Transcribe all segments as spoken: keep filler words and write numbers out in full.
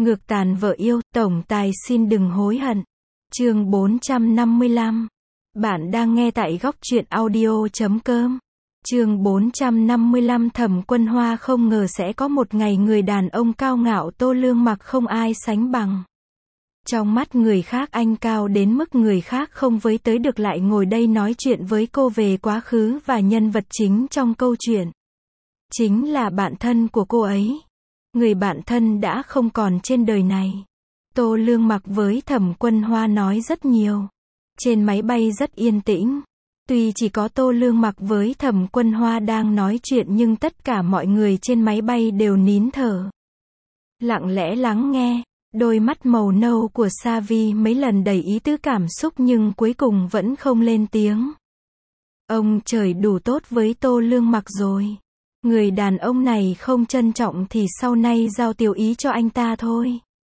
Ngược tàn vợ yêu, tổng tài xin đừng hối hận. Chương bốn trăm năm mươi lăm. Bạn đang nghe tại góc truyện audio chấm com. Chương bốn trăm năm mươi lăm. Thẩm Quân Hoa không ngờ sẽ có một ngày người đàn ông cao ngạo Tô Lương Mặc không ai sánh bằng. Trong mắt người khác anh cao đến mức người khác không với tới được, lại ngồi đây nói chuyện với cô về quá khứ và nhân vật chính trong câu chuyện. Chính là bạn thân của cô ấy. Người bạn thân đã không còn trên đời này. Tô Lương Mặc với Thẩm Quân Hoa nói rất nhiều. Trên máy bay rất yên tĩnh. Tuy chỉ có Tô Lương Mặc với Thẩm Quân Hoa đang nói chuyện nhưng tất cả mọi người trên máy bay đều nín thở. Lặng lẽ lắng nghe. Đôi mắt màu nâu của Sa Vi mấy lần đầy ý tứ cảm xúc nhưng cuối cùng vẫn không lên tiếng. Ông trời đủ tốt với Tô Lương Mặc rồi. Người đàn ông này không trân trọng thì sau này giao Tiểu Ý cho anh ta thôi.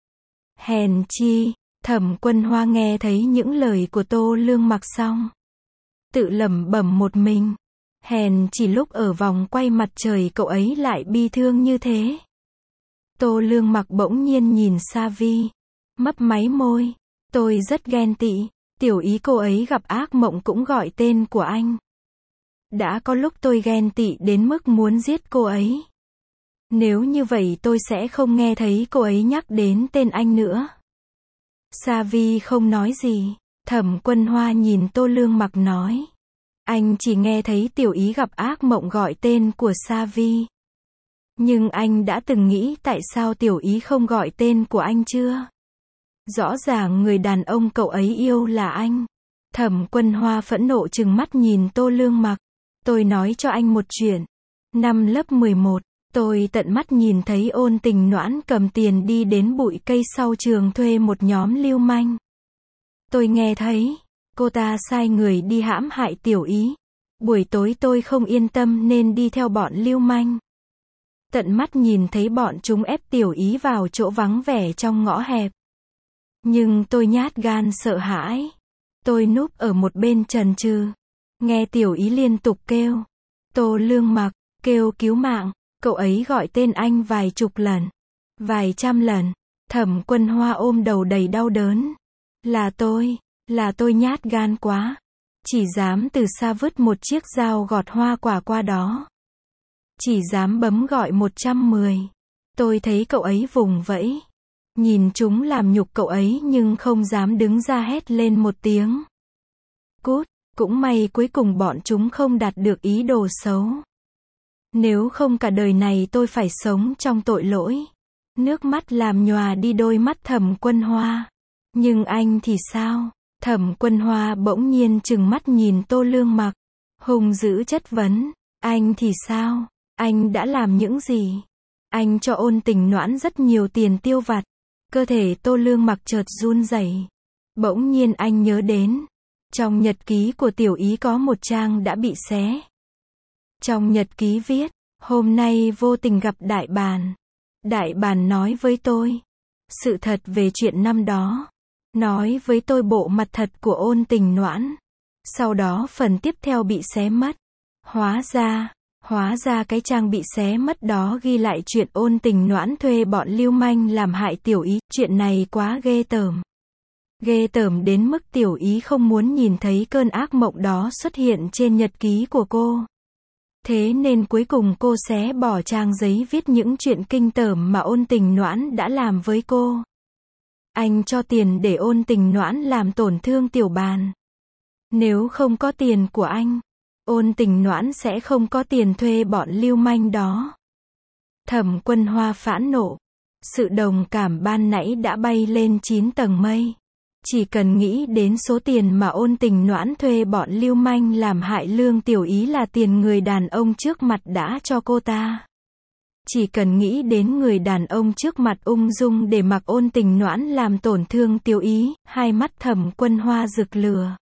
Hèn chi, Thẩm Quân Hoa nghe thấy những lời của Tô Lương Mặc xong. Tự lẩm bẩm một mình. Hèn chỉ lúc ở vòng quay mặt trời cậu ấy lại bi thương như thế. Tô Lương Mặc bỗng nhiên nhìn Sa Vi. Mấp máy môi. Tôi rất ghen tị. Tiểu Ý cô ấy gặp ác mộng cũng gọi tên của anh. Đã có lúc tôi ghen tị đến mức muốn giết cô ấy. Nếu như vậy tôi sẽ không nghe thấy cô ấy nhắc đến tên anh nữa. Sa Vi không nói gì. Thẩm Quân Hoa nhìn Tô Lương Mặc nói. Anh chỉ nghe thấy Tiểu Ý gặp ác mộng gọi tên của Sa Vi. Nhưng anh đã từng nghĩ tại sao Tiểu Ý không gọi tên của anh chưa? Rõ ràng người đàn ông cậu ấy yêu là anh. Thẩm Quân Hoa phẫn nộ trừng mắt nhìn Tô Lương Mặc. Tôi nói cho anh một chuyện. Năm lớp mười một, tôi tận mắt nhìn thấy Ôn Tình Noãn cầm tiền đi đến bụi cây sau trường thuê một nhóm lưu manh. Tôi nghe thấy, cô ta sai người đi hãm hại Tiểu Ý. Buổi tối tôi không yên tâm nên đi theo bọn lưu manh. Tận mắt nhìn thấy bọn chúng ép Tiểu Ý vào chỗ vắng vẻ trong ngõ hẹp. Nhưng tôi nhát gan sợ hãi. Tôi núp ở một bên chần chừ. Nghe Tiểu Ý liên tục kêu. Tô Lương Mặc, kêu cứu mạng. Cậu ấy gọi tên anh vài chục lần. Vài trăm lần. Thẩm Quân Hoa ôm đầu đầy đau đớn. Là tôi, là tôi nhát gan quá. Chỉ dám từ xa vứt một chiếc dao gọt hoa quả qua đó. Chỉ dám bấm gọi một trăm mười. Tôi thấy cậu ấy vùng vẫy. Nhìn chúng làm nhục cậu ấy nhưng không dám đứng ra hét lên một tiếng. Cút, cũng may cuối cùng bọn chúng không đạt được ý đồ xấu. Nếu không cả đời này tôi phải sống trong tội lỗi. Nước mắt làm nhòa đi đôi mắt Thẩm Quân Hoa. Nhưng anh thì sao? Thẩm Quân Hoa bỗng nhiên trừng mắt nhìn Tô Lương Mặc. Hung dữ chất vấn. Anh thì sao? Anh đã làm những gì? Anh cho Ôn Tình Noãn rất nhiều tiền tiêu vặt. Cơ thể Tô Lương Mặc chợt run rẩy. Bỗng nhiên anh nhớ đến. Trong nhật ký của Tiểu Ý có một trang đã bị xé. Trong nhật ký viết. Hôm nay vô tình gặp Đại Bàng. Đại Bàng nói với tôi. Sự thật về chuyện năm đó. Nói với tôi bộ mặt thật của Ôn Tình Noãn. Sau đó phần tiếp theo bị xé mất. Hóa ra. Hóa ra cái trang bị xé mất đó ghi lại chuyện Ôn Tình Noãn thuê bọn lưu manh làm hại Tiểu Ý. Chuyện này quá ghê tởm. Ghê tởm đến mức Tiểu Ý không muốn nhìn thấy cơn ác mộng đó xuất hiện trên nhật ký của cô. Thế nên cuối cùng cô xé bỏ trang giấy viết những chuyện kinh tởm mà Ôn Tình Noãn đã làm với cô. Anh cho tiền để Ôn Tình Noãn làm tổn thương Tiểu Bàn. Nếu không có tiền của anh, Ôn Tình Noãn sẽ không có tiền thuê bọn lưu manh đó. Thẩm Quân Hoa phẫn nộ. Sự đồng cảm ban nãy đã bay lên chín tầng mây. Chỉ cần nghĩ đến số tiền mà Ôn Tình Noãn thuê bọn lưu manh làm hại Lương Tiểu Ý là tiền người đàn ông trước mặt đã cho cô ta. Chỉ cần nghĩ đến người đàn ông trước mặt ung dung để mặc Ôn Tình Noãn làm tổn thương Tiểu Ý, hai mắt Thẩm Quân Hoa rực lửa.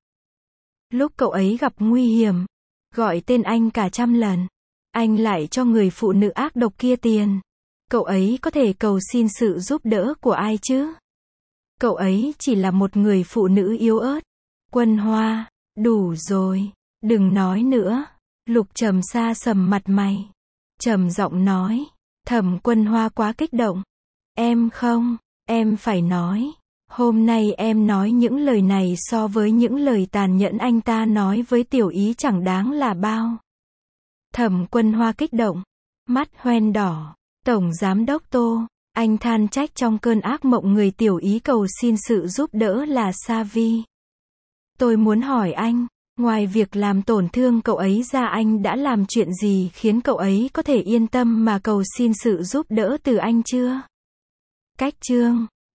Lúc cậu ấy gặp nguy hiểm, gọi tên anh cả trăm lần, anh lại cho người phụ nữ ác độc kia tiền. Cậu ấy có thể cầu xin sự giúp đỡ của ai chứ? Cậu ấy chỉ là một người phụ nữ yếu ớt. Quân Hoa, đủ rồi, đừng nói nữa. Lục Trầm Sa sầm mặt mày, trầm giọng nói. Thẩm Quân Hoa quá kích động. Em không, Em phải nói. Hôm nay em nói những lời này so với những lời tàn nhẫn anh ta nói với Tiểu Ý chẳng đáng là bao. Thẩm Quân Hoa kích động. Mắt hoen đỏ. Tổng Giám đốc Tô. Anh than trách trong cơn ác mộng người Tiểu Ý cầu xin sự giúp đỡ là Sa Vi. Tôi muốn hỏi anh, ngoài việc làm tổn thương cậu ấy ra anh đã làm chuyện gì khiến cậu ấy có thể yên tâm mà cầu xin sự giúp đỡ từ anh chưa? Cách chương